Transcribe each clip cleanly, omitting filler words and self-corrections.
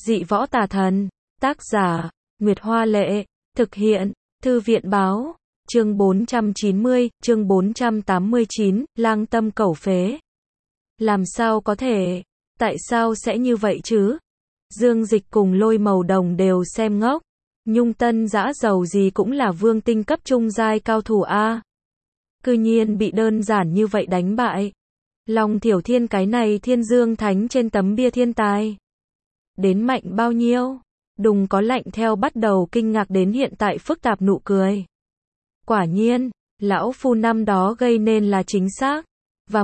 Dị võ tà thần. Tác giả, Nguyệt Hoa Lệ. Thực hiện, Thư viện Báo. Chương 490, chương 489, lang tâm cẩu phế. Làm sao có thể? Tại sao sẽ như vậy chứ? Dương Dịch cùng Lôi Màu Đồng đều xem ngốc. Nhung Tân Dã giàu gì cũng là vương tinh cấp trung giai cao thủ a. Cư nhiên bị đơn giản như vậy đánh bại. Long Thiểu Thiên cái này Thiên Dương Thánh trên tấm bia thiên tài. Đến mạnh bao nhiêu? Đùng có lạnh theo bắt đầu kinh ngạc đến hiện tại phức tạp nụ cười. Quả nhiên, lão phu năm đó gây nên là chính xác. Và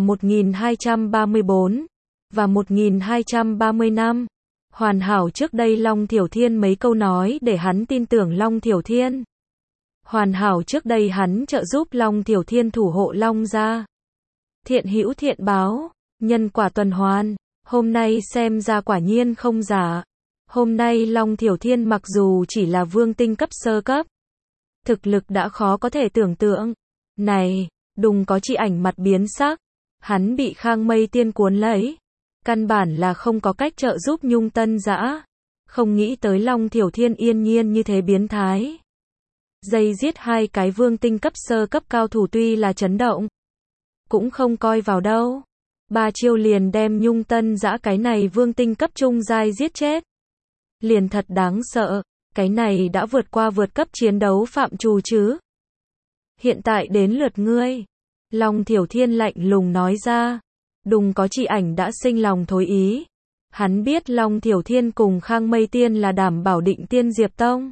1234. Và 1230 năm. Hoàn hảo trước đây Long Thiểu Thiên mấy câu nói để hắn tin tưởng Long Thiểu Thiên. Hoàn hảo trước đây hắn trợ giúp Long Thiểu Thiên thủ hộ Long gia. Thiện hữu thiện báo, nhân quả tuần hoàn, hôm nay xem ra quả nhiên không giả. Hôm nay Long Thiểu Thiên mặc dù chỉ là vương tinh cấp sơ cấp, thực lực đã khó có thể tưởng tượng. Này, đùng có chi ảnh mặt biến sắc, hắn bị Khang Mây Tiên cuốn lấy. Căn bản là không có cách trợ giúp Nhung Tân Dã. Không nghĩ tới Long Thiểu Thiên yên nhiên như thế biến thái. Dây giết hai cái vương tinh cấp sơ cấp cao thủ tuy là chấn động, cũng không coi vào đâu. 3 chiêu liền đem Nhung Tân Dã cái này vương tinh cấp trung giai giết chết. Liền thật đáng sợ, cái này đã vượt qua vượt cấp chiến đấu phạm trù chứ. Hiện tại đến lượt ngươi. Long Thiểu Thiên lạnh lùng nói ra. Đùng có chi ảnh đã sinh lòng thối ý. Hắn biết Long Thiểu Thiên cùng Khang Mây Tiên là đảm bảo Định Tiên Diệp Tông.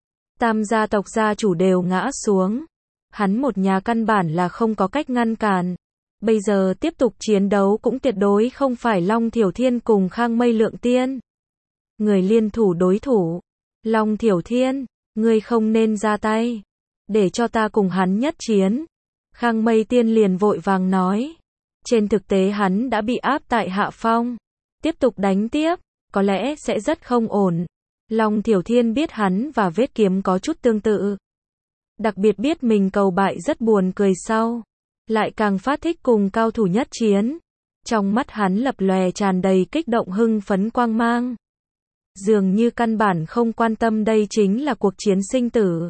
Tam gia tộc gia chủ đều ngã xuống. Hắn một nhà căn bản là không có cách ngăn cản. Bây giờ tiếp tục chiến đấu cũng tuyệt đối không phải Long Thiểu Thiên cùng Khang Mây Lượng Tiên. Người liên thủ đối thủ. Long Thiểu Thiên, ngươi không nên ra tay. Để cho ta cùng hắn nhất chiến. Khang Mây Tiên liền vội vàng nói. Trên thực tế hắn đã bị áp tại hạ phong. Tiếp tục đánh tiếp, có lẽ sẽ rất không ổn. Long Thiểu Thiên biết hắn và Vết Kiếm có chút tương tự. Đặc biệt biết mình cầu bại rất buồn cười sau. Lại càng phát thích cùng cao thủ nhất chiến. Trong mắt hắn lập lòe tràn đầy kích động hưng phấn quang mang. Dường như căn bản không quan tâm đây chính là cuộc chiến sinh tử.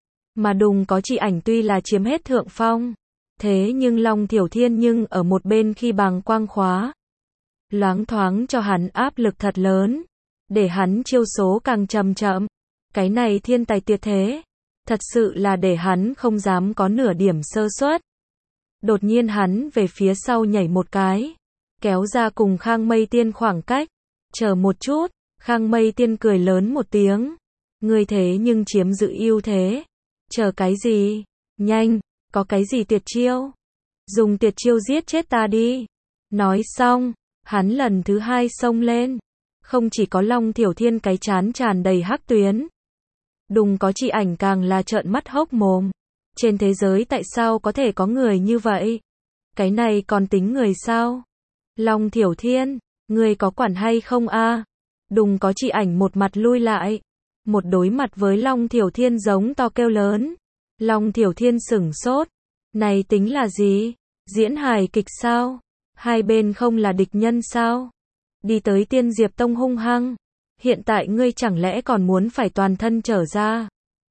Mà đùng có chi ảnh tuy là chiếm hết thượng phong. Thế nhưng Long Thiểu Thiên nhưng ở một bên khi bằng quang khóa. Loáng thoáng cho hắn áp lực thật lớn. Để hắn chiêu số càng chậm chậm. Cái này thiên tài tuyệt thế. Thật sự là để hắn không dám có nửa điểm sơ suất. Đột nhiên hắn về phía sau nhảy một cái. Kéo ra cùng Khang Mây Tiên khoảng cách. Chờ một chút. Khang Mây Tiên cười lớn một tiếng. Ngươi thế nhưng chiếm giữ ưu thế. Chờ cái gì? Nhanh, có cái gì tuyệt chiêu? Dùng tuyệt chiêu giết chết ta đi. Nói xong, hắn lần thứ 2 xông lên. Không chỉ có Long Thiểu Thiên cái chán tràn đầy hắc tuyến. Đùng có chi ảnh càng là trợn mắt hốc mồm. Trên thế giới tại sao có thể có người như vậy? Cái này còn tính người sao? Long Thiểu Thiên, ngươi có quản hay không a? Đùng có chi ảnh một mặt lui lại. Một đối mặt với Long Thiểu Thiên giống to kêu lớn. Long Thiểu Thiên sửng sốt. Này tính là gì? Diễn hài kịch sao? Hai bên không là địch nhân sao? Đi tới Tiên Diệp Tông hung hăng. Hiện tại ngươi chẳng lẽ còn muốn phải toàn thân trở ra?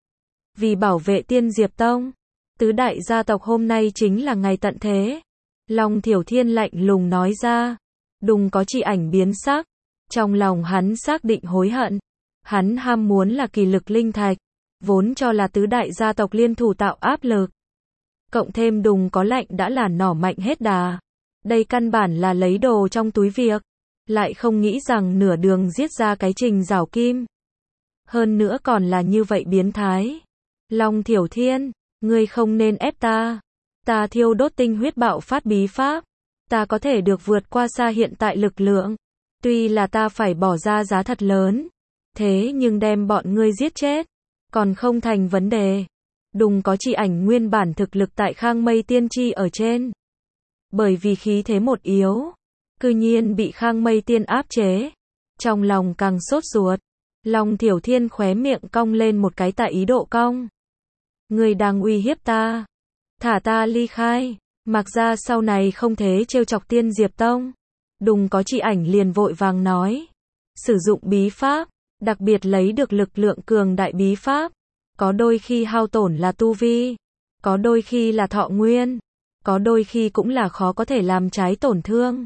Vì bảo vệ Tiên Diệp Tông, tứ đại gia tộc hôm nay chính là ngày tận thế. Long Thiểu Thiên lạnh lùng nói ra. Đùng có chi ảnh biến sắc. Trong lòng hắn xác định hối hận. Hắn ham muốn là kỳ lực linh thạch. Vốn cho là tứ đại gia tộc liên thủ tạo áp lực. Cộng thêm đùng có lạnh đã là nỏ mạnh hết đà. Đây căn bản là lấy đồ trong túi việc. Lại không nghĩ rằng nửa đường giết ra cái Trình Giảo Kim. Hơn nữa còn là như vậy biến thái. Long Thiểu Thiên, ngươi không nên ép ta. Ta thiêu đốt tinh huyết bạo phát bí pháp. Ta có thể được vượt qua xa hiện tại lực lượng. Tuy là ta phải bỏ ra giá thật lớn. Thế nhưng đem bọn ngươi giết chết. Còn không thành vấn đề. Đùng có chi ảnh nguyên bản thực lực tại Khang Mây Tiên Chi ở trên. Bởi vì khí thế một yếu. Cư nhiên bị Khang Mây Tiên áp chế. Trong lòng càng sốt ruột. Long Thiểu Thiên khóe miệng cong lên một cái tại ý độ cong. Ngươi đang uy hiếp ta. Thả ta ly khai. Mặc ra sau này không thế trêu chọc Tiên Diệp Tông. Đùng có chi ảnh liền vội vàng nói. sử dụng bí pháp, đặc biệt lấy được lực lượng cường đại bí pháp, có đôi khi hao tổn là tu vi, có đôi khi là thọ nguyên, có đôi khi cũng là khó có thể làm trái tổn thương.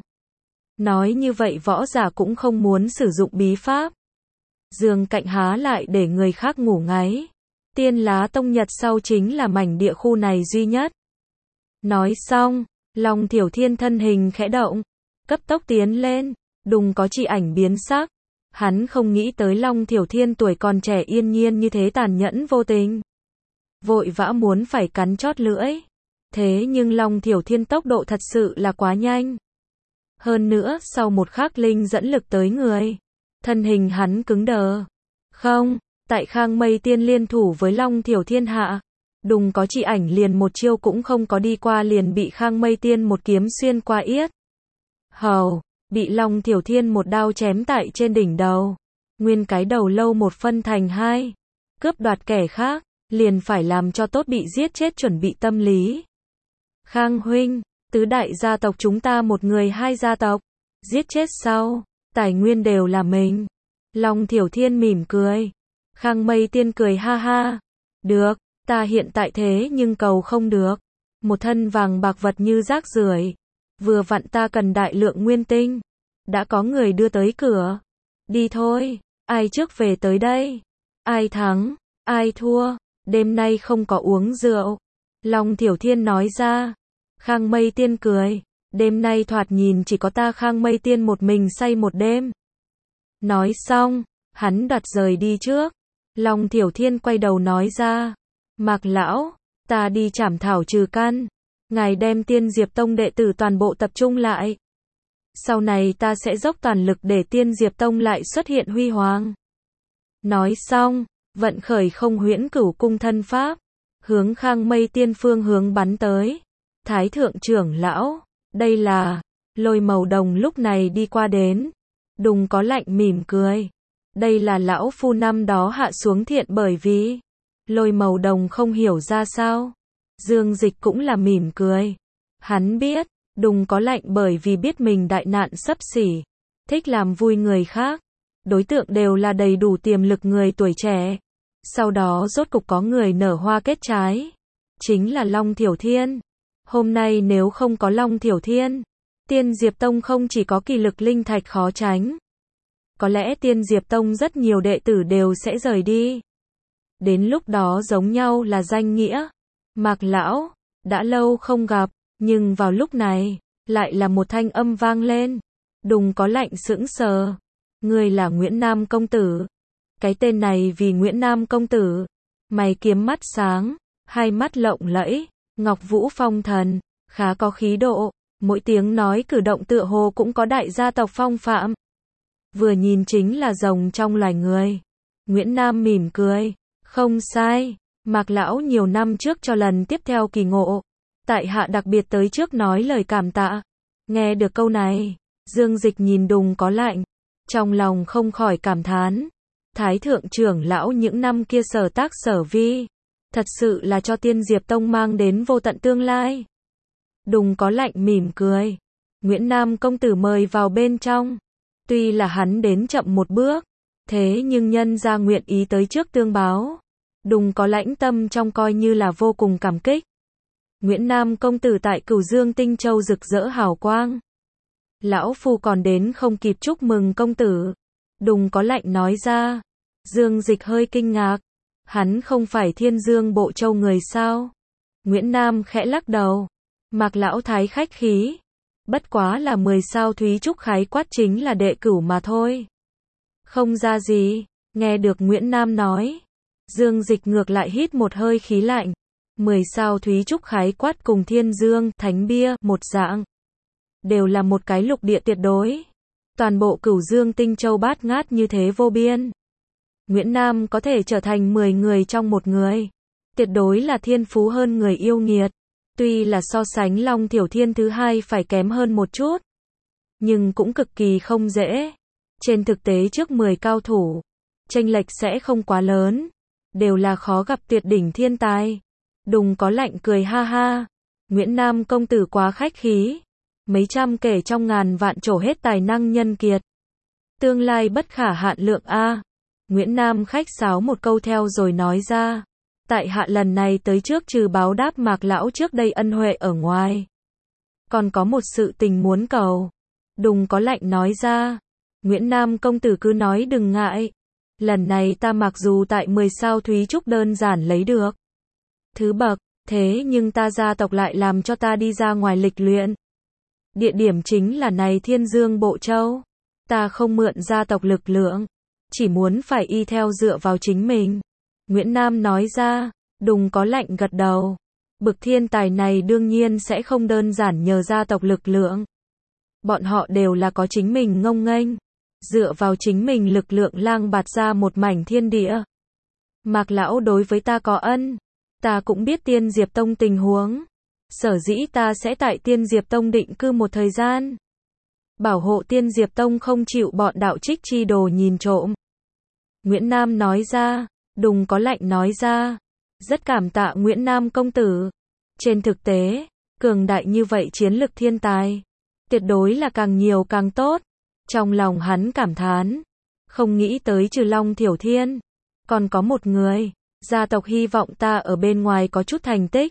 Nói như vậy võ giả cũng không muốn sử dụng bí pháp. Giường cạnh há lại để người khác ngủ ngáy. Tiên Lá Tông Nhật sau chính là mảnh địa khu này duy nhất. Nói xong, Long Thiểu Thiên thân hình khẽ động, cấp tốc tiến lên, đùng có chỉ ảnh biến sắc. Hắn không nghĩ tới Long Thiểu Thiên tuổi còn trẻ yên nhiên như thế tàn nhẫn vô tình. Vội vã muốn phải cắn chót lưỡi. Thế nhưng Long Thiểu Thiên tốc độ thật sự là quá nhanh. Hơn nữa, sau một khắc linh dẫn lực tới người, thân hình hắn cứng đờ. Không, tại Khang Mây Tiên liên thủ với Long Thiểu Thiên hạ, đùng có chỉ ảnh liền một chiêu cũng không có đi qua liền bị Khang Mây Tiên một kiếm xuyên qua yết hầu, bị Long Thiểu Thiên một đao chém tại trên đỉnh đầu. Nguyên cái đầu lâu một phân thành hai, cướp đoạt kẻ khác, liền phải làm cho tốt bị giết chết chuẩn bị tâm lý. Khang huynh, tứ đại gia tộc chúng ta một người hai gia tộc, giết chết sau, tài nguyên đều là mình. Long Thiểu Thiên mỉm cười. Khang Mây Tiên cười ha ha. Được, ta hiện tại thế nhưng cầu không được. Một thân vàng bạc vật như rác rưởi. Vừa vặn ta cần đại lượng nguyên tinh. Đã có người đưa tới cửa. Đi thôi, ai trước về tới đây? Ai thắng, ai thua? Đêm nay không có uống rượu. Long Thiểu Thiên nói ra. Khang Mây Tiên cười. Đêm nay thoạt nhìn chỉ có ta Khang Mây Tiên một mình say một đêm. Nói xong, hắn đoạt rời đi trước. Long Thiểu Thiên quay đầu nói ra. Mạc lão, ta đi trảm thảo trừ căn. Ngài đem Tiên Diệp Tông đệ tử toàn bộ tập trung lại. Sau này ta sẽ dốc toàn lực để Tiên Diệp Tông lại xuất hiện huy hoàng. Nói xong, vận khởi không huyễn cửu cung thân pháp, hướng Khang Mây Tiên phương hướng bắn tới. Thái thượng trưởng lão, đây là, Lôi Màu Đồng lúc này đi qua đến. Đùng có lạnh mỉm cười. Đây là lão phu năm đó hạ xuống thiện bởi vì Lôi Màu Đồng không hiểu ra sao. Dương Dịch cũng là mỉm cười. Hắn biết, đùng có lạnh bởi vì biết mình đại nạn sắp xỉ, thích làm vui người khác. Đối tượng đều là đầy đủ tiềm lực người tuổi trẻ. Sau đó rốt cục có người nở hoa kết trái. Chính là Long Thiểu Thiên. Hôm nay nếu không có Long Thiểu Thiên, Tiên Diệp Tông không chỉ có kỳ lực linh thạch khó tránh. Có lẽ Tiên Diệp Tông rất nhiều đệ tử đều sẽ rời đi. Đến lúc đó giống nhau là danh nghĩa. Mạc lão, đã lâu không gặp, nhưng vào lúc này, lại là một thanh âm vang lên. Đùng có lạnh sững sờ. Người là Nguyễn Nam công tử. Cái tên này vì Nguyễn Nam công tử. Mày kiếm mắt sáng, hai mắt lộng lẫy, ngọc vũ phong thần, khá có khí độ. Mỗi tiếng nói cử động tựa hồ cũng có đại gia tộc phong phạm. Vừa nhìn chính là rồng trong loài người. Nguyễn Nam mỉm cười. Không sai, Mạc lão nhiều năm trước cho lần tiếp theo kỳ ngộ. Tại hạ đặc biệt tới trước nói lời cảm tạ. Nghe được câu này, Dương Dịch nhìn đùng có lạnh. Trong lòng không khỏi cảm thán. Thái thượng trưởng lão những năm kia sở tác sở vi. Thật sự là cho Tiên Diệp Tông mang đến vô tận tương lai. Đùng có lạnh mỉm cười. Nguyễn Nam công tử mời vào bên trong. Tuy là hắn đến chậm một bước, thế nhưng nhân ra nguyện ý tới trước tương báo. Đùng có lãnh tâm trong coi như là vô cùng cảm kích. Nguyễn Nam công tử tại Cửu Dương Tinh Châu rực rỡ hào quang. Lão phu còn đến không kịp chúc mừng công tử. Đùng có lạnh nói ra. Dương Dịch hơi kinh ngạc. Hắn không phải Thiên Dương Bộ Châu người sao? Nguyễn Nam khẽ lắc đầu. Mạc lão thái khách khí. Bất quá là 10 sao Thúy Trúc khái quát chính là đệ cửu mà thôi. Không ra gì, nghe được Nguyễn Nam nói. Dương Dịch ngược lại hít một hơi khí lạnh. 10 sao Thúy Trúc khái quát cùng Thiên Dương, Thánh Bia, một dạng. Đều là một cái lục địa tuyệt đối. Toàn bộ Cửu Dương Tinh Châu bát ngát như thế vô biên. Nguyễn Nam có thể trở thành 10 người trong một người. Tuyệt đối là thiên phú hơn người yêu nghiệt. Tuy là so sánh Long Thiểu Thiên thứ hai phải kém hơn một chút, nhưng cũng cực kỳ không dễ. Trên thực tế trước 10 cao thủ, chênh lệch sẽ không quá lớn, đều là khó gặp tuyệt đỉnh thiên tài. Đùng có lạnh cười ha ha. Nguyễn Nam công tử quá khách khí. Mấy trăm kể trong ngàn vạn trổ hết tài năng nhân kiệt. Tương lai bất khả hạn lượng a. Nguyễn Nam khách sáo một câu theo rồi nói ra. Tại hạ lần này tới trước trừ báo đáp Mạc lão trước đây ân huệ ở ngoài. Còn có một sự tình muốn cầu. Đùng Có Lạnh nói ra. Nguyễn Nam công tử cứ nói đừng ngại. Lần này ta mặc dù tại 10 sao Thúy Trúc đơn giản lấy được thứ bậc, thế nhưng ta gia tộc lại làm cho ta đi ra ngoài lịch luyện. Địa điểm chính là này Thiên Dương Bộ Châu. Ta không mượn gia tộc lực lượng, chỉ muốn phải y theo dựa vào chính mình. Nguyễn Nam nói ra. Đùng Có Lạnh gật đầu. Bực thiên tài này đương nhiên sẽ không đơn giản nhờ gia tộc lực lượng. Bọn họ đều là có chính mình ngông nghênh, dựa vào chính mình lực lượng lang bạt ra một mảnh thiên địa. Mạc lão đối với ta có ân, ta cũng biết Tiên Diệp Tông tình huống. Sở dĩ ta sẽ tại Tiên Diệp Tông định cư một thời gian. Bảo hộ Tiên Diệp Tông không chịu bọn đạo trích chi đồ nhìn trộm. Nguyễn Nam nói ra. Đùng Có Lạnh nói ra. Rất cảm tạ Nguyễn Nam công tử. Trên thực tế, cường đại như vậy chiến lực thiên tài, tuyệt đối là càng nhiều càng tốt. Trong lòng hắn cảm thán. Không nghĩ tới trừ Long Thiểu Thiên, còn có một người, gia tộc hy vọng ta ở bên ngoài có chút thành tích.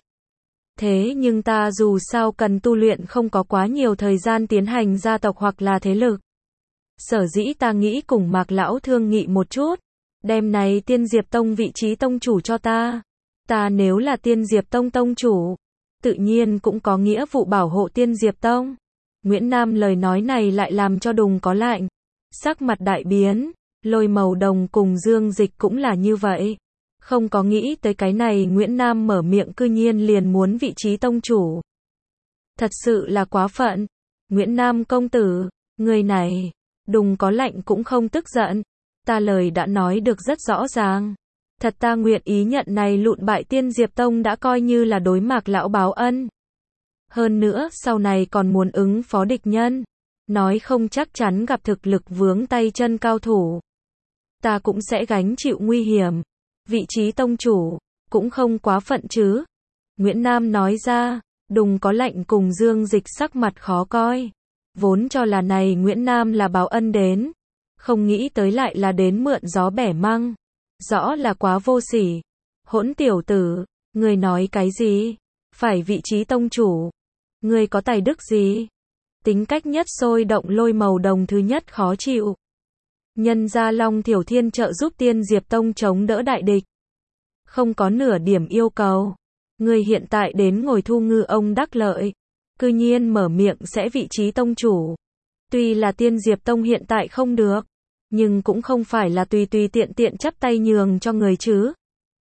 Thế nhưng ta dù sao cần tu luyện không có quá nhiều thời gian tiến hành gia tộc hoặc là thế lực. Sở dĩ ta nghĩ cùng Mạc lão thương nghị một chút. Đem này Tiên Diệp Tông vị trí tông chủ cho ta. Ta nếu là Tiên Diệp Tông tông chủ, tự nhiên cũng có nghĩa vụ bảo hộ Tiên Diệp Tông. Nguyễn Nam lời nói này lại làm cho Đùng Có Lạnh sắc mặt đại biến. Lôi Màu Đồng cùng Dương Dịch cũng là như vậy. Không có nghĩ tới cái này Nguyễn Nam mở miệng cư nhiên liền muốn vị trí tông chủ. Thật sự là quá phận. Nguyễn Nam công tử, người này. Đùng Có Lạnh cũng không tức giận. Ta lời đã nói được rất rõ ràng. Thật ta nguyện ý nhận này lụn bại Tiên Diệp Tông đã coi như là đối Mạc lão báo ân. Hơn nữa, sau này còn muốn ứng phó địch nhân. Nói không chắc chắn gặp thực lực vướng tay chân cao thủ. Ta cũng sẽ gánh chịu nguy hiểm. Vị trí tông chủ, cũng không quá phận chứ. Nguyễn Nam nói ra. Đùng Có Lạnh cùng Dương Dịch sắc mặt khó coi. Vốn cho là này Nguyễn Nam là báo ân đến. Không nghĩ tới lại là đến mượn gió bẻ măng. Rõ là quá vô sỉ. Hỗn tiểu tử, ngươi nói cái gì? Phải vị trí tông chủ. Ngươi có tài đức gì? Tính cách nhất sôi động Lôi Màu Đồng thứ nhất khó chịu. Nhân gia Long Thiểu Thiên trợ giúp Tiên Diệp Tông chống đỡ đại địch. Không có nửa điểm yêu cầu. Ngươi hiện tại đến ngồi thu ngư ông đắc lợi. Cư nhiên mở miệng sẽ vị trí tông chủ. Tuy là Tiên Diệp Tông hiện tại không được, nhưng cũng không phải là tùy tùy tiện tiện chắp tay nhường cho người chứ.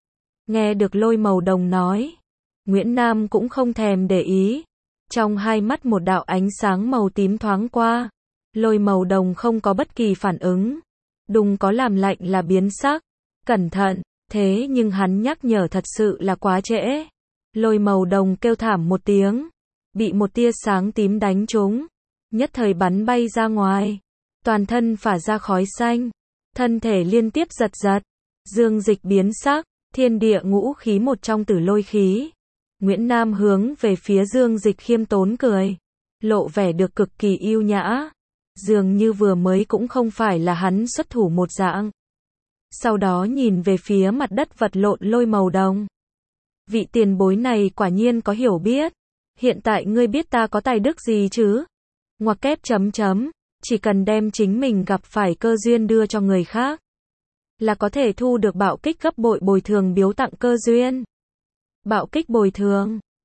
Nghe được Lôi Màu Đồng nói, Nguyễn Nam cũng không thèm để ý. Trong hai mắt một đạo ánh sáng màu tím thoáng qua. Lôi Màu Đồng không có bất kỳ phản ứng. Đùng Có làm lạnh là biến sắc. Cẩn thận, thế nhưng hắn nhắc nhở thật sự là quá trễ. Lôi Màu Đồng kêu thảm một tiếng. Bị một tia sáng tím đánh trúng. Nhất thời bắn bay ra ngoài. Toàn thân phả ra khói xanh. Thân thể liên tiếp giật giật. Dương Dịch biến sắc. Thiên địa ngũ khí một trong tử lôi khí. Nguyễn Nam hướng về phía Dương Dịch khiêm tốn cười. Lộ vẻ được cực kỳ yêu nhã. Dường như vừa mới cũng không phải là hắn xuất thủ một dạng. Sau đó nhìn về phía mặt đất vật lộn Lôi Màu Đồng. Vị tiền bối này quả nhiên có hiểu biết. Hiện tại ngươi biết ta có tài đức gì chứ? Ngoặc kép chấm chấm. Chỉ cần đem chính mình gặp phải cơ duyên đưa cho người khác, là có thể thu được bạo kích gấp bội bồi thường biếu tặng cơ duyên. Bạo kích bồi thường.